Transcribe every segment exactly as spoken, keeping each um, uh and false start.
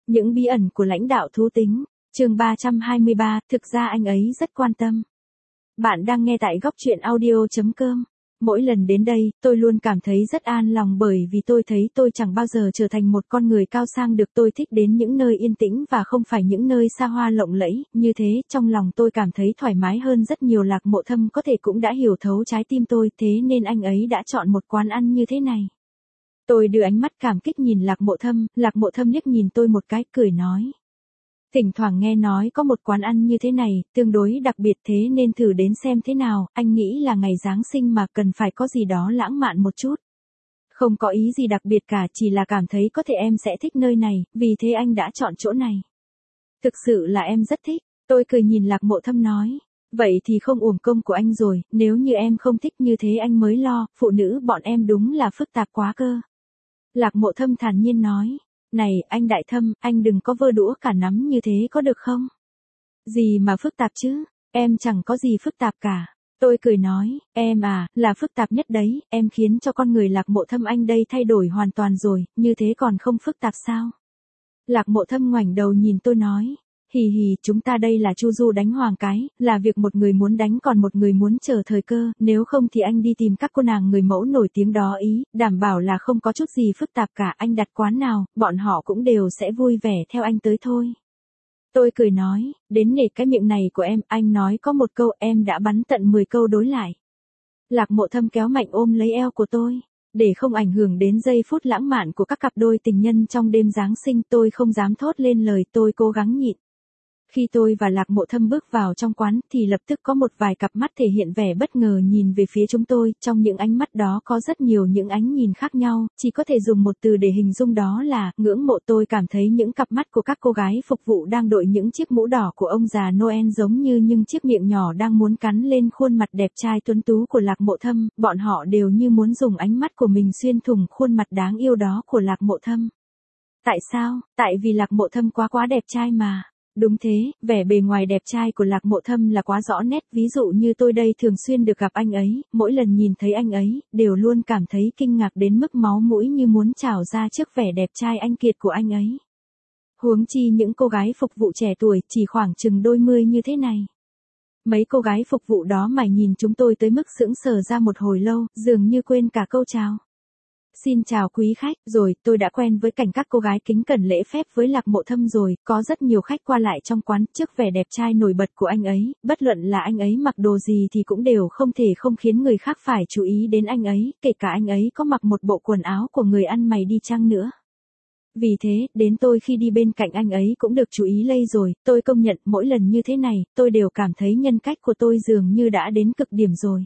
Những bí ẩn của lãnh đạo thú tính, chương ba trăm hai mươi ba, thực ra anh ấy rất quan tâm. Bạn đang nghe tại góc truyện audio chấm com. Mỗi lần đến đây, tôi luôn cảm thấy rất an lòng bởi vì tôi thấy tôi chẳng bao giờ trở thành một con người cao sang được. Tôi thích đến những nơi yên tĩnh và không phải những nơi xa hoa lộng lẫy, như thế trong lòng tôi cảm thấy thoải mái hơn rất nhiều. Lạc Mộ Thâm có thể cũng đã hiểu thấu trái tim tôi, thế nên anh ấy đã chọn một quán ăn như thế này. Tôi đưa ánh mắt cảm kích nhìn Lạc Mộ Thâm, Lạc Mộ Thâm liếc nhìn tôi một cái, cười nói. Thỉnh thoảng nghe nói có một quán ăn như thế này, tương đối đặc biệt thế nên thử đến xem thế nào, anh nghĩ là ngày Giáng sinh mà cần phải có gì đó lãng mạn một chút. Không có ý gì đặc biệt cả, chỉ là cảm thấy có thể em sẽ thích nơi này, vì thế anh đã chọn chỗ này. Thực sự là em rất thích, tôi cười nhìn Lạc Mộ Thâm nói. Vậy thì không uổng công của anh rồi, nếu như em không thích như thế anh mới lo, phụ nữ bọn em đúng là phức tạp quá cơ. Lạc Mộ Thâm thản nhiên nói. Này, anh Đại Thâm, anh đừng có vơ đũa cả nắm như thế có được không? Gì mà phức tạp chứ, em chẳng có gì phức tạp cả. Tôi cười nói, em à, là phức tạp nhất đấy, em khiến cho con người Lạc Mộ Thâm anh đây thay đổi hoàn toàn rồi, như thế còn không phức tạp sao? Lạc Mộ Thâm ngoảnh đầu nhìn tôi nói. Hì hì, chúng ta đây là chu du đánh hoàng cái, là việc một người muốn đánh còn một người muốn chờ thời cơ, nếu không thì anh đi tìm các cô nàng người mẫu nổi tiếng đó ý, đảm bảo là không có chút gì phức tạp cả, anh đặt quán nào, bọn họ cũng đều sẽ vui vẻ theo anh tới thôi. Tôi cười nói, đến nể cái miệng này của em, anh nói có một câu em đã bắn tận mười câu đối lại. Lạc Mộ Thâm kéo mạnh ôm lấy eo của tôi. Để không ảnh hưởng đến giây phút lãng mạn của các cặp đôi tình nhân trong đêm Giáng sinh, tôi không dám thốt lên lời, tôi cố gắng nhịn. Khi tôi và Lạc Mộ Thâm bước vào trong quán thì lập tức có một vài cặp mắt thể hiện vẻ bất ngờ nhìn về phía chúng tôi, trong những ánh mắt đó có rất nhiều những ánh nhìn khác nhau, chỉ có thể dùng một từ để hình dung đó là ngưỡng mộ. Tôi cảm thấy những cặp mắt của các cô gái phục vụ đang đội những chiếc mũ đỏ của ông già Noel giống như những chiếc miệng nhỏ đang muốn cắn lên khuôn mặt đẹp trai tuấn tú của Lạc Mộ Thâm, bọn họ đều như muốn dùng ánh mắt của mình xuyên thủng khuôn mặt đáng yêu đó của Lạc Mộ Thâm. Tại sao? Tại vì Lạc Mộ Thâm quá quá đẹp trai mà. Đúng thế, vẻ bề ngoài đẹp trai của Lạc Mộ Thâm là quá rõ nét, ví dụ như tôi đây thường xuyên được gặp anh ấy, mỗi lần nhìn thấy anh ấy, đều luôn cảm thấy kinh ngạc đến mức máu mũi như muốn trào ra trước vẻ đẹp trai anh kiệt của anh ấy. Huống chi những cô gái phục vụ trẻ tuổi, chỉ khoảng chừng đôi mươi như thế này. Mấy cô gái phục vụ đó mải nhìn chúng tôi tới mức sững sờ ra một hồi lâu, dường như quên cả câu chào. Xin chào quý khách, rồi, tôi đã quen với cảnh các cô gái kính cẩn lễ phép với Lạc Mộ Thâm rồi, có rất nhiều khách qua lại trong quán, trước vẻ đẹp trai nổi bật của anh ấy, bất luận là anh ấy mặc đồ gì thì cũng đều không thể không khiến người khác phải chú ý đến anh ấy, kể cả anh ấy có mặc một bộ quần áo của người ăn mày đi chăng nữa. Vì thế, đến tôi khi đi bên cạnh anh ấy cũng được chú ý lây rồi, tôi công nhận mỗi lần như thế này, tôi đều cảm thấy nhân cách của tôi dường như đã đến cực điểm rồi.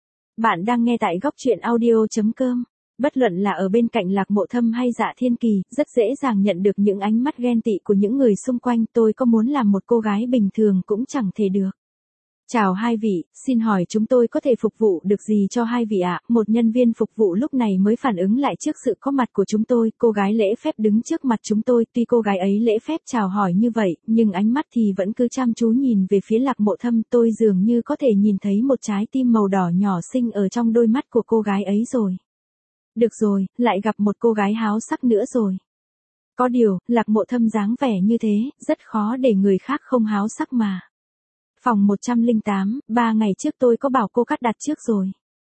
Bạn đang nghe tại góc truyện audio chấm com. Bất luận là ở bên cạnh Lạc Mộ Thâm hay Dạ Thiên Kỳ, rất dễ dàng nhận được những ánh mắt ghen tị của những người xung quanh. Tôi có muốn làm một cô gái bình thường cũng chẳng thể được. Chào hai vị, xin hỏi chúng tôi có thể phục vụ được gì cho hai vị ạ? Một nhân viên phục vụ lúc này mới phản ứng lại trước sự có mặt của chúng tôi. Cô gái lễ phép đứng trước mặt chúng tôi, tuy cô gái ấy lễ phép chào hỏi như vậy, nhưng ánh mắt thì vẫn cứ chăm chú nhìn về phía Lạc Mộ Thâm. Tôi dường như có thể nhìn thấy một trái tim màu đỏ nhỏ xinh ở trong đôi mắt của cô gái ấy rồi. Được rồi, lại gặp một cô gái háo sắc nữa rồi. Có điều, Lạc Mộ Thâm dáng vẻ như thế, rất khó để người khác không háo sắc mà. Phòng một trăm lẻ tám, ba ngày trước tôi có bảo cô cắt đặt trước rồi.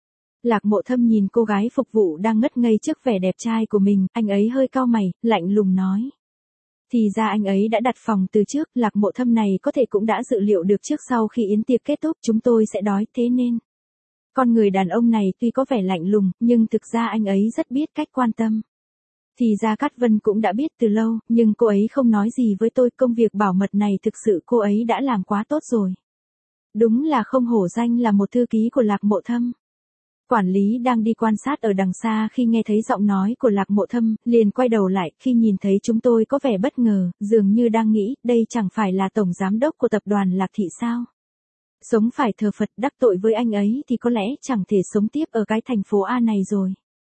Lạc Mộ Thâm nhìn cô gái phục vụ đang ngất ngây trước vẻ đẹp trai của mình, anh ấy hơi cau mày, lạnh lùng nói. Thì ra anh ấy đã đặt phòng từ trước, Lạc Mộ Thâm này có thể cũng đã dự liệu được trước sau khi yến tiệc kết thúc chúng tôi sẽ đói, thế nên. Con người đàn ông này tuy có vẻ lạnh lùng, nhưng thực ra anh ấy rất biết cách quan tâm. Thì ra Cát Vân cũng đã biết từ lâu, nhưng cô ấy không nói gì với tôi, công việc bảo mật này thực sự cô ấy đã làm quá tốt rồi. Đúng là không hổ danh là một thư ký của Lạc Mộ Thâm. Quản lý đang đi quan sát ở đằng xa khi nghe thấy giọng nói của Lạc Mộ Thâm, liền quay đầu lại, khi nhìn thấy chúng tôi có vẻ bất ngờ, dường như đang nghĩ, đây chẳng phải là tổng giám đốc của tập đoàn Lạc Thị sao? Sống phải thờ Phật, đắc tội với anh ấy thì có lẽ chẳng thể sống tiếp ở cái thành phố A này rồi.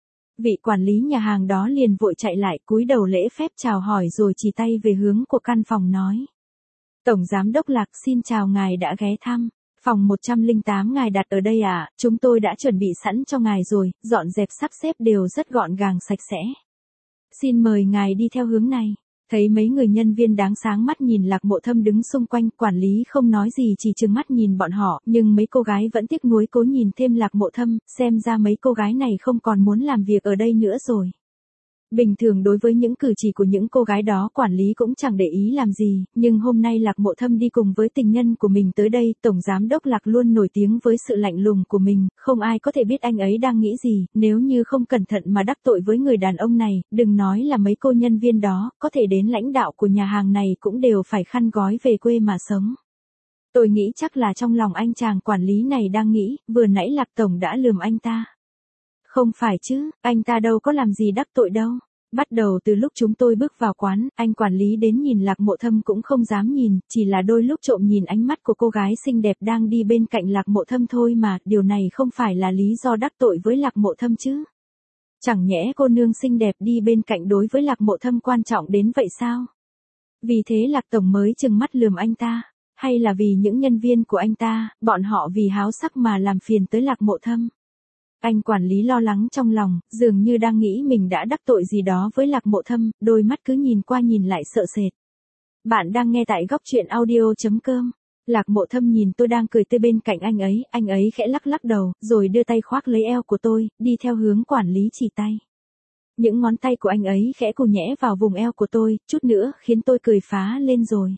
Vị quản lý nhà hàng đó liền vội chạy lại, cúi đầu lễ phép chào hỏi rồi chỉ tay về hướng của căn phòng nói. Tổng giám đốc Lạc, xin chào ngài đã ghé thăm. Phòng một trăm lẻ tám ngài đặt ở đây à, chúng tôi đã chuẩn bị sẵn cho ngài rồi, dọn dẹp sắp xếp đều rất gọn gàng sạch sẽ. Xin mời ngài đi theo hướng này. Thấy mấy người nhân viên đáng sáng mắt nhìn Lạc Mộ Thâm đứng xung quanh, quản lý không nói gì chỉ trừng mắt nhìn bọn họ, nhưng mấy cô gái vẫn tiếc nuối cố nhìn thêm Lạc Mộ Thâm, xem ra mấy cô gái này không còn muốn làm việc ở đây nữa rồi. Bình thường đối với những cử chỉ của những cô gái đó quản lý cũng chẳng để ý làm gì, nhưng hôm nay Lạc Mộ Thâm đi cùng với tình nhân của mình tới đây, Tổng Giám Đốc Lạc luôn nổi tiếng với sự lạnh lùng của mình, không ai có thể biết anh ấy đang nghĩ gì, nếu như không cẩn thận mà đắc tội với người đàn ông này, đừng nói là mấy cô nhân viên đó, có thể đến lãnh đạo của nhà hàng này cũng đều phải khăn gói về quê mà sống. Tôi nghĩ chắc là trong lòng anh chàng quản lý này đang nghĩ, vừa nãy Lạc Tổng đã lườm anh ta. Không phải chứ, anh ta đâu có làm gì đắc tội đâu. Bắt đầu từ lúc chúng tôi bước vào quán, anh quản lý đến nhìn Lạc Mộ Thâm cũng không dám nhìn, chỉ là đôi lúc trộm nhìn ánh mắt của cô gái xinh đẹp đang đi bên cạnh Lạc Mộ Thâm thôi mà, điều này không phải là lý do đắc tội với Lạc Mộ Thâm chứ. Chẳng nhẽ cô nương xinh đẹp đi bên cạnh đối với Lạc Mộ Thâm quan trọng đến vậy sao? Vì thế Lạc Tổng mới trừng mắt lườm anh ta, hay là vì những nhân viên của anh ta, bọn họ vì háo sắc mà làm phiền tới Lạc Mộ Thâm? Anh quản lý lo lắng trong lòng, dường như đang nghĩ mình đã đắc tội gì đó với Lạc Mộ Thâm, đôi mắt cứ nhìn qua nhìn lại sợ sệt. Bạn đang nghe tại góc truyện audio chấm com. Lạc Mộ Thâm nhìn tôi đang cười tươi bên cạnh anh ấy, anh ấy khẽ lắc lắc đầu, rồi đưa tay khoác lấy eo của tôi, đi theo hướng quản lý chỉ tay. Những ngón tay của anh ấy khẽ cù nhẽ vào vùng eo của tôi, chút nữa khiến tôi cười phá lên rồi.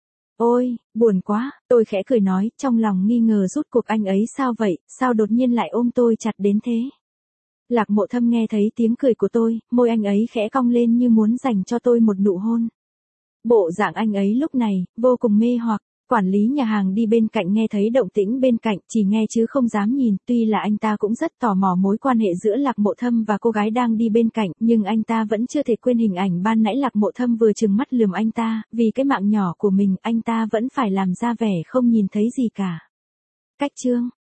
Ôi, buồn quá, tôi khẽ cười nói, trong lòng nghi ngờ rút cuộc anh ấy sao vậy, sao đột nhiên lại ôm tôi chặt đến thế. Lạc Mộ Thâm nghe thấy tiếng cười của tôi, môi anh ấy khẽ cong lên như muốn dành cho tôi một nụ hôn. Bộ dạng anh ấy lúc này, vô cùng mê hoặc. Quản lý nhà hàng đi bên cạnh nghe thấy động tĩnh bên cạnh, chỉ nghe chứ không dám nhìn, tuy là anh ta cũng rất tò mò mối quan hệ giữa Lạc Mộ Thâm và cô gái đang đi bên cạnh, nhưng anh ta vẫn chưa thể quên hình ảnh ban nãy Lạc Mộ Thâm vừa trừng mắt lườm anh ta, vì cái mạng nhỏ của mình, anh ta vẫn phải làm ra vẻ không nhìn thấy gì cả. Cách chương